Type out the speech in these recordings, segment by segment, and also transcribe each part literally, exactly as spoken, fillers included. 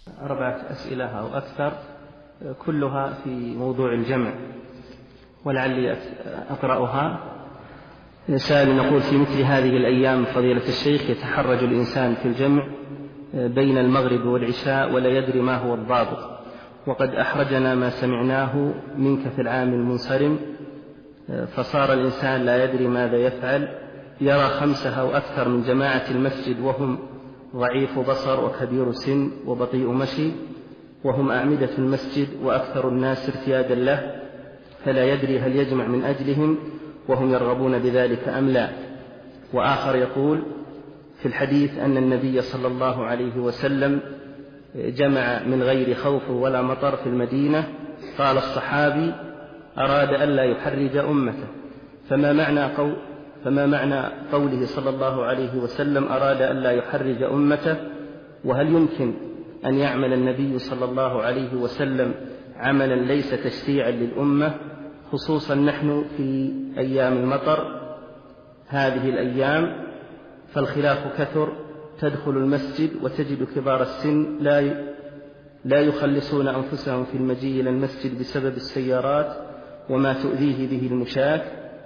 أربعة أسئلة أو أكثر كلها في موضوع الجمع، ولعلي أقرأها. سائل نقول: في مثل هذه الأيام فضيلة الشيخ يتحرج الإنسان في الجمع بين المغرب والعشاء ولا يدري ما هو الضابط، وقد أحرجنا ما سمعناه منك في العام المنصرم، فصار الإنسان لا يدري ماذا يفعل، يرى خمسة أو أكثر من جماعة المسجد وهم ضعيف بصر وكبير سن وبطيء مشي، وهم أعمدة المسجد وأكثر الناس ارتيادا له، فلا يدري هل يجمع من أجلهم وهم يرغبون بذلك أم لا. وآخر يقول: في الحديث أن النبي صلى الله عليه وسلم جمع من غير خوف ولا مطر في المدينة، قال الصحابي: أراد ألا يحرج أمته، فما معنى قول فما معنى قوله صلى الله عليه وسلم أراد ألا يحرج أمته؟ وهل يمكن أن يعمل النبي صلى الله عليه وسلم عملا ليس تشريعا للأمة، خصوصا نحن في أيام المطر هذه الأيام، فالخلاف كثر، تدخل المسجد وتجد كبار السن لا لا يخلصون أنفسهم في المجيء إلى المسجد بسبب السيارات وما تؤذيه به المشاة،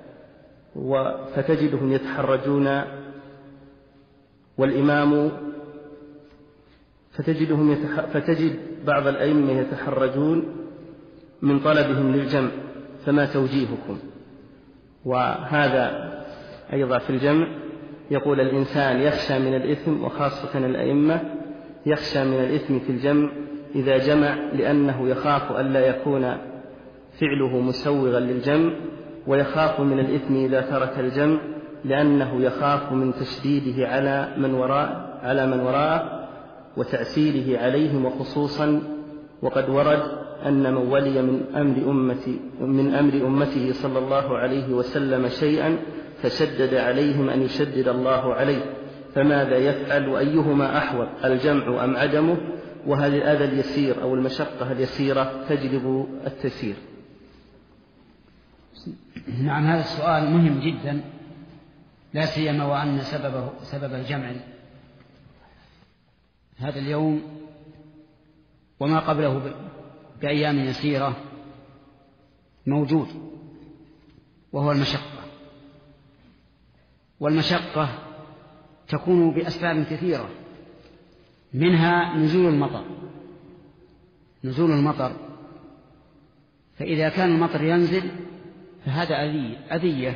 فتجدهم يتحرجون، والإمام فتجدهم يتح... فتجد بعض الأئمة يتحرجون من طلبهم للجمع، فما توجيهكم؟ وهذا أيضا في الجمع يقول: الإنسان يخشى من الإثم، وخاصة الأئمة يخشى من الإثم في الجمع إذا جمع، لأنه يخاف ألا يكون فعله مسوغا للجمع، ويخاف من الإثم إذا ترك الجمع لأنه يخاف من تشديده على من وراء على من وراءه وتأثيره عليهم، وخصوصا وقد ورد أن من ولي من أمر أمتي من أمر أمته صلى الله عليه وسلم شيئا فشدد عليهم أن يشدد الله عليه، فماذا يفعل؟ وأيهما أحوط، الجمع أم عدمه؟ وهل الأذى اليسير أو المشقة اليسيرة تجلب التيسير؟ نعم، هذا السؤال مهم جدا، لا سيما وأن سببه سبب الجمع هذا اليوم وما قبله بأيام يسيرة موجود، وهو المشقة. والمشقة تكون بأسباب كثيرة، منها نزول المطر نزول المطر فإذا كان المطر ينزل فهذا أذية.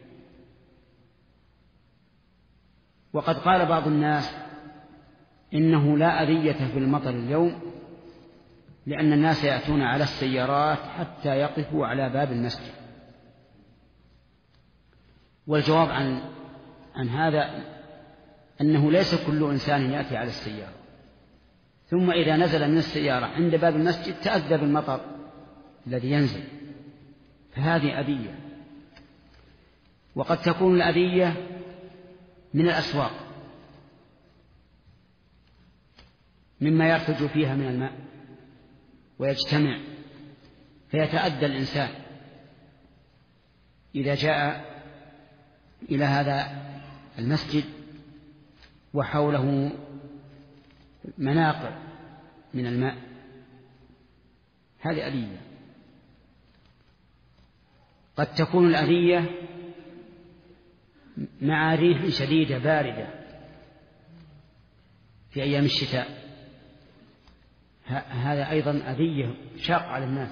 وقد قال بعض الناس إنه لا أذية في المطر اليوم، لأن الناس يأتون على السيارات حتى يقفوا على باب المسجد. والجواب عن عن هذا أنه ليس كل إنسان يأتي على السيارة، ثم إذا نزل من السيارة عند باب المسجد تأذى بالمطر الذي ينزل، فهذه أذية. وقد تكون الأذية من الأسواق مما يرتج فيها من الماء ويجتمع، فيتأذى الإنسان إذا جاء إلى هذا المسجد وحوله مناقع من الماء، هذه أذية. قد تكون الأذية مع ريح شديدة باردة في أيام الشتاء، هذا أيضا أذية شاق على الناس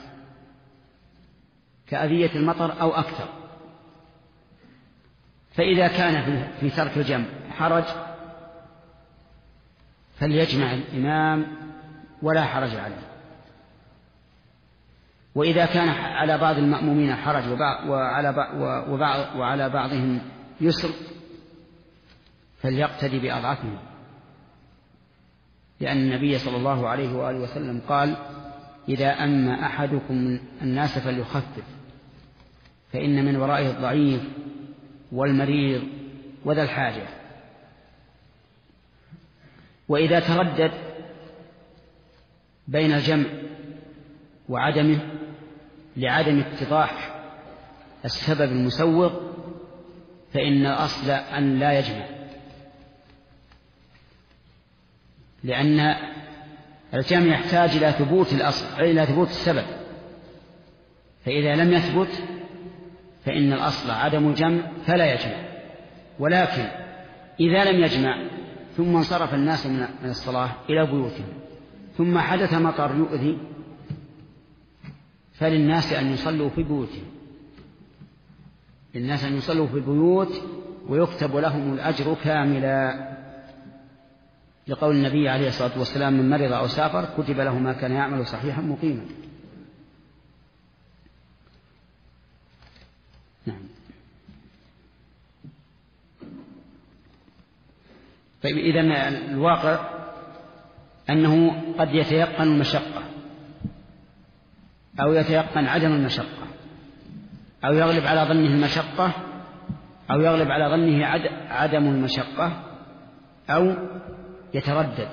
كأذية المطر أو أكثر. فإذا كان في ترك الجمع حرج فليجمع الإمام ولا حرج عليه، وإذا كان على بعض المأمومين حرج وعلى وعلى بعضهم يسر فليقتدي بأضعفهم، لأن النبي صلى الله عليه وآله وسلم قال: إذا أما أحدكم الناس فليخفف، فإن من ورائه الضعيف والمريض وذا الحاجة. وإذا تردد بين الجمع وعدمه لعدم اتضاح السبب المسوغ فإن الأصل أن لا يجمع، لأن الجمع يحتاج إلى ثبوت الأصل، إلى ثبوت السبب، فإذا لم يثبت فإن الأصل عدم الجمع فلا يجمع. ولكن إذا لم يجمع ثم انصرف الناس من الصلاة إلى بيوتهم ثم حدث مطر يؤذي، فللناس أن يصلوا في بيوتهم، للناس أن يصلوا في البيوت ويكتب لهم الأجر كاملا، لقول النبي عليه الصلاة والسلام: من مرض أو سافر كتب له ما كان يعمل صحيحا مقيما. نعم. طيب، إذن الواقع أنه قد يتيقن المشقة أو يتيقن عدم المشقة، أو يغلب على ظنه المشقة أو يغلب على ظنه عدم المشقة، أو يتردد.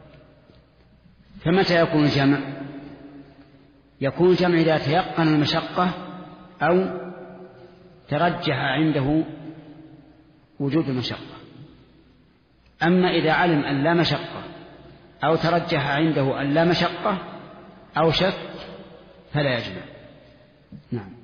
فمتى يكون الجمع؟ يكون الجمع إذا تيقن المشقة أو ترجح عنده وجود المشقة. أما إذا علم أن لا مشقة أو ترجح عنده أن لا مشقة أو شك فلا يجمع. نعم.